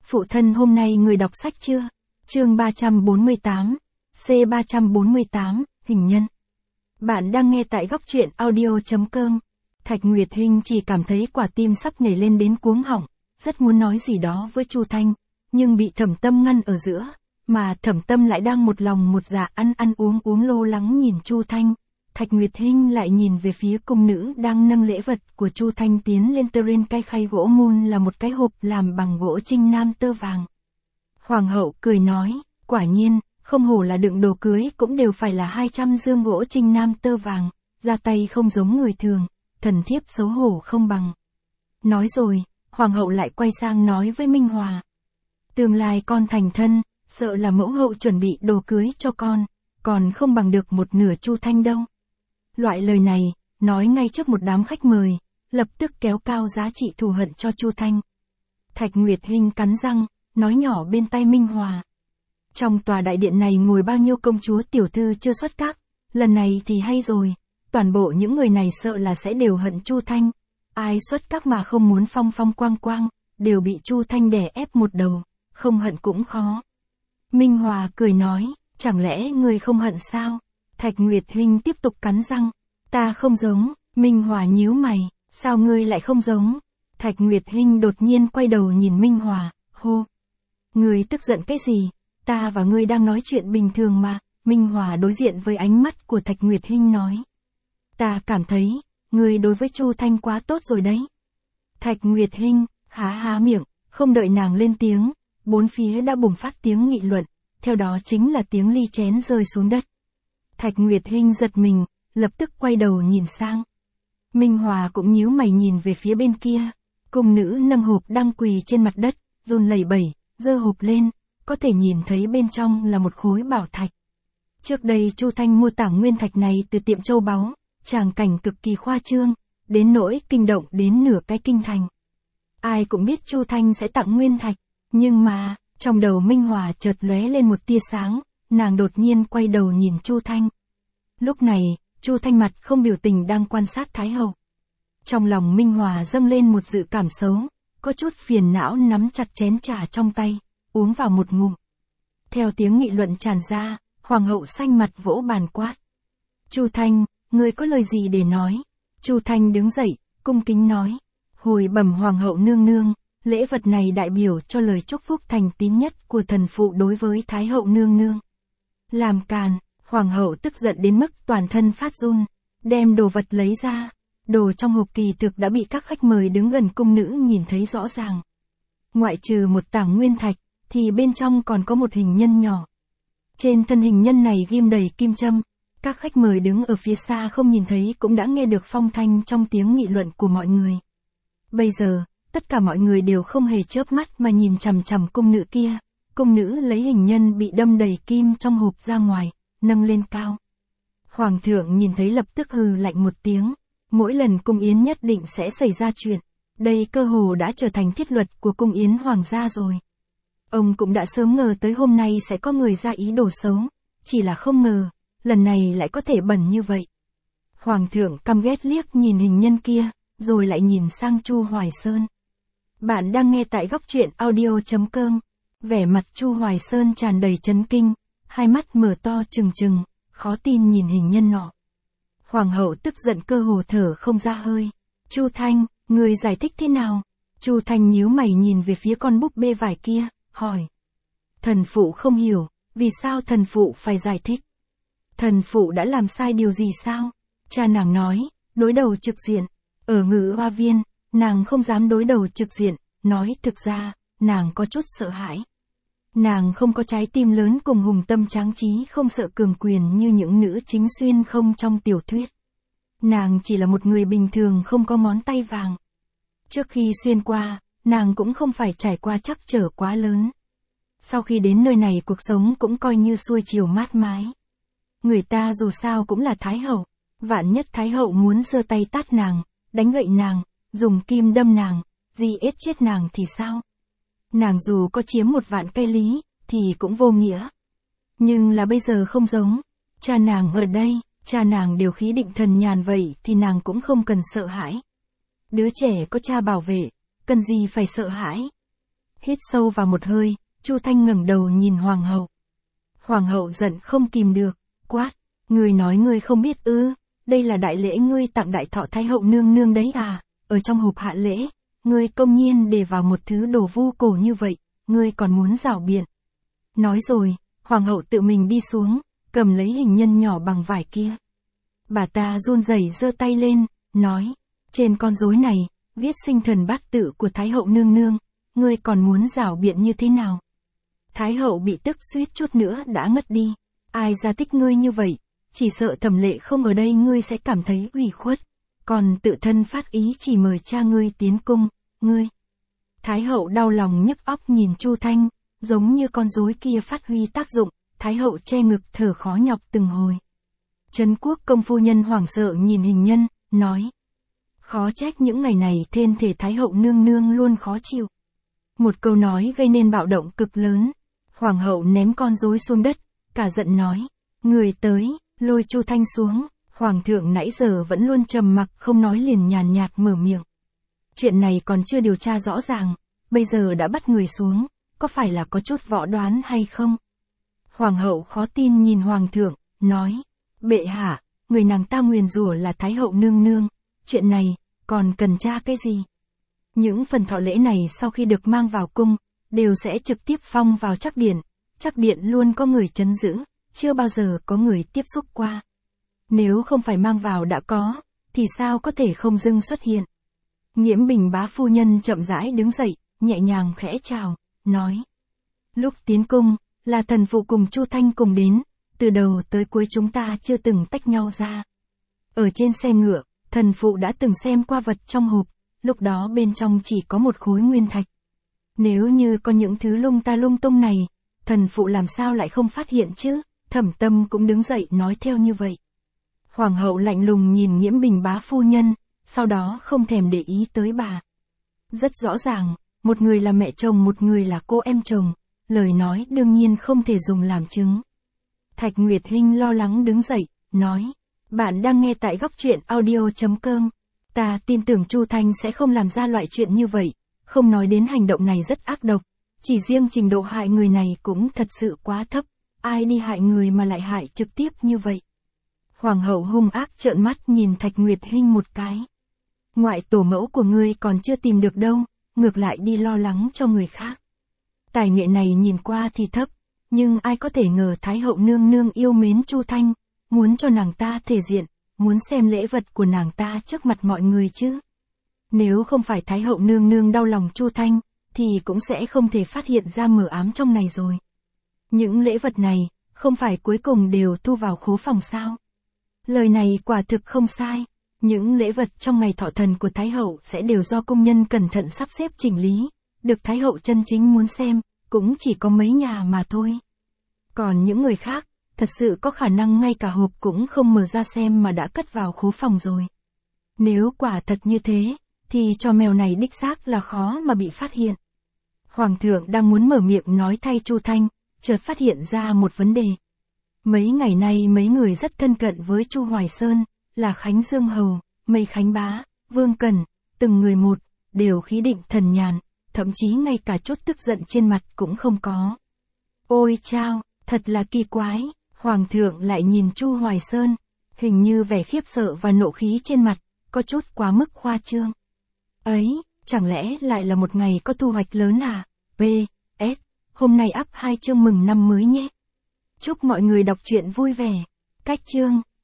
Phụ thân hôm nay người đọc sách chưa? Chương 348, C348, hình nhân. Bạn đang nghe tại góc truyện audio.com. Thạch Nguyệt Hinh chỉ cảm thấy quả tim sắp nhảy lên đến cuống họng, rất muốn nói gì đó với Chu Thanh, nhưng bị Thẩm Tâm ngăn ở giữa, mà Thẩm Tâm lại đang một lòng một dạ ăn uống lo lắng nhìn Chu Thanh. Thạch Nguyệt Hinh lại nhìn về phía cung nữ đang nâng lễ vật của Chu Thanh tiến lên trên cái khay gỗ mun là một cái hộp làm bằng gỗ trinh nam tơ vàng. Hoàng hậu cười nói, quả nhiên, không hổ là đựng đồ cưới cũng đều phải là 200 dương gỗ trinh nam tơ vàng, ra tay không giống người thường, thần thiếp xấu hổ không bằng. Nói rồi, Hoàng hậu lại quay sang nói với Minh Hòa. Tương lai con thành thân, sợ là mẫu hậu chuẩn bị đồ cưới cho con, còn không bằng được một nửa Chu Thanh đâu. Loại lời này, nói ngay trước một đám khách mời, lập tức kéo cao giá trị thù hận cho Chu Thanh. Thạch Nguyệt Hinh cắn răng, nói nhỏ bên tai Minh Hòa. Trong tòa đại điện này ngồi bao nhiêu công chúa tiểu thư chưa xuất các, lần này thì hay rồi, toàn bộ những người này sợ là sẽ đều hận Chu Thanh. Ai xuất các mà không muốn phong phong quang quang, đều bị Chu Thanh đè ép một đầu, không hận cũng khó. Minh Hòa cười nói, chẳng lẽ người không hận sao? Thạch Nguyệt Hinh tiếp tục cắn răng, ta không giống. Minh Hòa nhíu mày, sao ngươi lại không giống? Thạch Nguyệt Hinh đột nhiên quay đầu nhìn Minh Hòa, hô. Ngươi tức giận cái gì? Ta và ngươi đang nói chuyện bình thường mà. Minh Hòa đối diện với ánh mắt của Thạch Nguyệt Hinh nói. Ta cảm thấy, ngươi đối với Chu Thanh quá tốt rồi đấy. Thạch Nguyệt Hinh, há miệng, không đợi nàng lên tiếng, bốn phía đã bùng phát tiếng nghị luận, theo đó chính là tiếng ly chén rơi xuống đất. Thạch Nguyệt Hinh giật mình, lập tức quay đầu nhìn sang. Minh Hòa cũng nhíu mày nhìn về phía bên kia, cung nữ nâng hộp đang quỳ trên mặt đất, run lẩy bẩy, giơ hộp lên, có thể nhìn thấy bên trong là một khối bảo thạch. Trước đây Chu Thanh mua tảng nguyên thạch này từ tiệm châu báu, tràng cảnh cực kỳ khoa trương, đến nỗi kinh động đến nửa cái kinh thành. Ai cũng biết Chu Thanh sẽ tặng nguyên thạch, nhưng mà, trong đầu Minh Hòa chợt lóe lên một tia sáng, nàng đột nhiên quay đầu nhìn Chu Thanh. Lúc này, Chu Thanh mặt không biểu tình đang quan sát Thái hậu. Trong lòng Minh Hòa dâng lên một dự cảm xấu, có chút phiền não nắm chặt chén trà trong tay, uống vào một ngụm. Theo tiếng nghị luận tràn ra, Hoàng hậu xanh mặt vỗ bàn quát. Chu Thanh, ngươi có lời gì để nói? Chu Thanh đứng dậy, cung kính nói. Hồi bẩm Hoàng hậu nương nương, lễ vật này đại biểu cho lời chúc phúc thành tín nhất của thần phụ đối với Thái hậu nương nương. Làm càn, Hoàng hậu tức giận đến mức toàn thân phát run, đem đồ vật lấy ra. Đồ trong hộp kỳ thực đã bị các khách mời đứng gần cung nữ nhìn thấy rõ ràng. Ngoại trừ một tảng nguyên thạch, thì bên trong còn có một hình nhân nhỏ. Trên thân hình nhân này ghim đầy kim châm, các khách mời đứng ở phía xa không nhìn thấy cũng đã nghe được phong thanh trong tiếng nghị luận của mọi người. Bây giờ, tất cả mọi người đều không hề chớp mắt mà nhìn chằm chằm cung nữ kia. Cung nữ lấy hình nhân bị đâm đầy kim trong hộp ra ngoài, nâng lên cao. Hoàng thượng nhìn thấy lập tức hừ lạnh một tiếng. Mỗi lần cung yến nhất định sẽ xảy ra chuyện. Đây cơ hồ đã trở thành thiết luật của cung yến hoàng gia rồi. Ông cũng đã sớm ngờ tới hôm nay sẽ có người ra ý đồ xấu. Chỉ là không ngờ, lần này lại có thể bẩn như vậy. Hoàng thượng căm ghét liếc nhìn hình nhân kia, rồi lại nhìn sang Chu Hoài Sơn. Bạn đang nghe tại góc truyện audio.com. Vẻ mặt Chu Hoài Sơn tràn đầy chấn kinh, hai mắt mở to trừng trừng, khó tin nhìn hình nhân nọ. Hoàng hậu tức giận cơ hồ thở không ra hơi. Chu Thanh, người giải thích thế nào? Chu Thanh nhíu mày nhìn về phía con búp bê vải kia, hỏi. Thần phụ không hiểu, vì sao thần phụ phải giải thích? Thần phụ đã làm sai điều gì sao? Cha nàng nói, đối đầu trực diện. Ở Ngự Hoa Viên, nàng không dám đối đầu trực diện, nói thực ra, nàng có chút sợ hãi. Nàng không có trái tim lớn cùng hùng tâm tráng trí không sợ cường quyền như những nữ chính xuyên không trong tiểu thuyết. Nàng chỉ là một người bình thường không có ngón tay vàng. Trước khi xuyên qua, nàng cũng không phải trải qua trắc trở quá lớn. Sau khi đến nơi này cuộc sống cũng coi như xuôi chiều mát mái. Người ta dù sao cũng là Thái hậu, vạn nhất Thái hậu muốn giơ tay tát nàng, đánh gậy nàng, dùng kim đâm nàng, ết chết nàng thì sao? Nàng dù có chiếm một vạn cây lý, thì cũng vô nghĩa. Nhưng là bây giờ không giống. Cha nàng ở đây, cha nàng điều khí định thần nhàn vậy thì nàng cũng không cần sợ hãi. Đứa trẻ có cha bảo vệ, cần gì phải sợ hãi. Hít sâu vào một hơi, Chu Thanh ngẩng đầu nhìn hoàng hậu. Hoàng hậu giận không kìm được, quát, ngươi nói ngươi không biết ư, đây là đại lễ ngươi tặng đại thọ thái hậu nương nương đấy à, ở trong hộp hạ lễ, ngươi công nhiên để vào một thứ đồ vu cổ như vậy, ngươi còn muốn rảo biện. Nói rồi, hoàng hậu tự mình đi xuống, cầm lấy hình nhân nhỏ bằng vải kia. Bà ta run rẩy giơ tay lên, nói, trên con rối này, viết sinh thần bát tự của thái hậu nương nương, ngươi còn muốn rảo biện như thế nào? Thái hậu bị tức suýt chút nữa đã ngất đi, ai ra thích ngươi như vậy, chỉ sợ Thẩm Lệ không ở đây ngươi sẽ cảm thấy ủy khuất, còn tự thân phát ý chỉ mời cha ngươi tiến cung, ngươi. Thái hậu đau lòng nhức óc nhìn Chu Thanh, giống như con rối kia phát huy tác dụng, thái hậu che ngực thở khó nhọc từng hồi. Trấn Quốc công phu nhân hoảng sợ nhìn hình nhân, nói. Khó trách những ngày này thiên thể thái hậu nương nương luôn khó chịu. Một câu nói gây nên bạo động cực lớn. Hoàng hậu ném con rối xuống đất, cả giận nói. Người tới, lôi Chu Thanh xuống, hoàng thượng nãy giờ vẫn luôn trầm mặc không nói liền nhàn nhạt mở miệng. Chuyện này còn chưa điều tra rõ ràng, bây giờ đã bắt người xuống, có phải là có chút võ đoán hay không? Hoàng hậu khó tin nhìn hoàng thượng, nói. Bệ hạ, người nàng ta nguyền rủa là thái hậu nương nương, chuyện này, còn cần tra cái gì? Những phần thọ lễ này sau khi được mang vào cung, đều sẽ trực tiếp phong vào Trắc điện luôn có người trấn giữ, chưa bao giờ có người tiếp xúc qua. Nếu không phải mang vào đã có, thì sao có thể không dưng xuất hiện? Nghiễm Bình bá phu nhân chậm rãi đứng dậy, nhẹ nhàng khẽ chào, nói. Lúc tiến cung, là thần phụ cùng Chu Thanh cùng đến, từ đầu tới cuối chúng ta chưa từng tách nhau ra. Ở trên xe ngựa, thần phụ đã từng xem qua vật trong hộp, lúc đó bên trong chỉ có một khối nguyên thạch. Nếu như có những thứ lung ta lung tung này, thần phụ làm sao lại không phát hiện chứ? Thẩm Tâm cũng đứng dậy nói theo như vậy. Hoàng hậu lạnh lùng nhìn Nghiễm Bình bá phu nhân, sau đó không thèm để ý tới bà. Rất rõ ràng, một người là mẹ chồng một người là cô em chồng, lời nói đương nhiên không thể dùng làm chứng. Thạch Nguyệt Hinh lo lắng đứng dậy, nói, bạn đang nghe tại góc truyện audio.com. Ta tin tưởng Chu Thanh sẽ không làm ra loại chuyện như vậy, không nói đến hành động này rất ác độc, chỉ riêng trình độ hại người này cũng thật sự quá thấp, ai đi hại người mà lại hại trực tiếp như vậy. Hoàng hậu hung ác trợn mắt nhìn Thạch Nguyệt Hinh một cái. Ngoại tổ mẫu của ngươi còn chưa tìm được đâu, ngược lại đi lo lắng cho người khác. Tài nghệ này nhìn qua thì thấp, nhưng ai có thể ngờ Thái hậu nương nương yêu mến Chu Thanh, muốn cho nàng ta thể diện, muốn xem lễ vật của nàng ta trước mặt mọi người chứ. Nếu không phải Thái hậu nương nương đau lòng Chu Thanh, thì cũng sẽ không thể phát hiện ra mờ ám trong này rồi. Những lễ vật này, không phải cuối cùng đều thu vào khố phòng sao? Lời này quả thực không sai. Những lễ vật trong ngày thọ thần của Thái hậu sẽ đều do công nhân cẩn thận sắp xếp chỉnh lý, được Thái hậu chân chính muốn xem, cũng chỉ có mấy nhà mà thôi. Còn những người khác, thật sự có khả năng ngay cả hộp cũng không mở ra xem mà đã cất vào khố phòng rồi. Nếu quả thật như thế, thì trò mèo này đích xác là khó mà bị phát hiện. Hoàng thượng đang muốn mở miệng nói thay Chu Thanh, chợt phát hiện ra một vấn đề. Mấy ngày nay mấy người rất thân cận với Chu Hoài Sơn, là Khánh Dương Hầu, Mây Khánh Bá, Vương Cẩn, từng người một, đều khí định thần nhàn, thậm chí ngay cả chút tức giận trên mặt cũng không có. Ôi chao, thật là kỳ quái, Hoàng thượng lại nhìn Chu Hoài Sơn, hình như vẻ khiếp sợ và nộ khí trên mặt, có chút quá mức khoa trương. Ấy, chẳng lẽ lại là một ngày có thu hoạch lớn à? P.S. Hôm nay up 2 chương mừng năm mới nhé. Chúc mọi người đọc truyện vui vẻ. Cách chương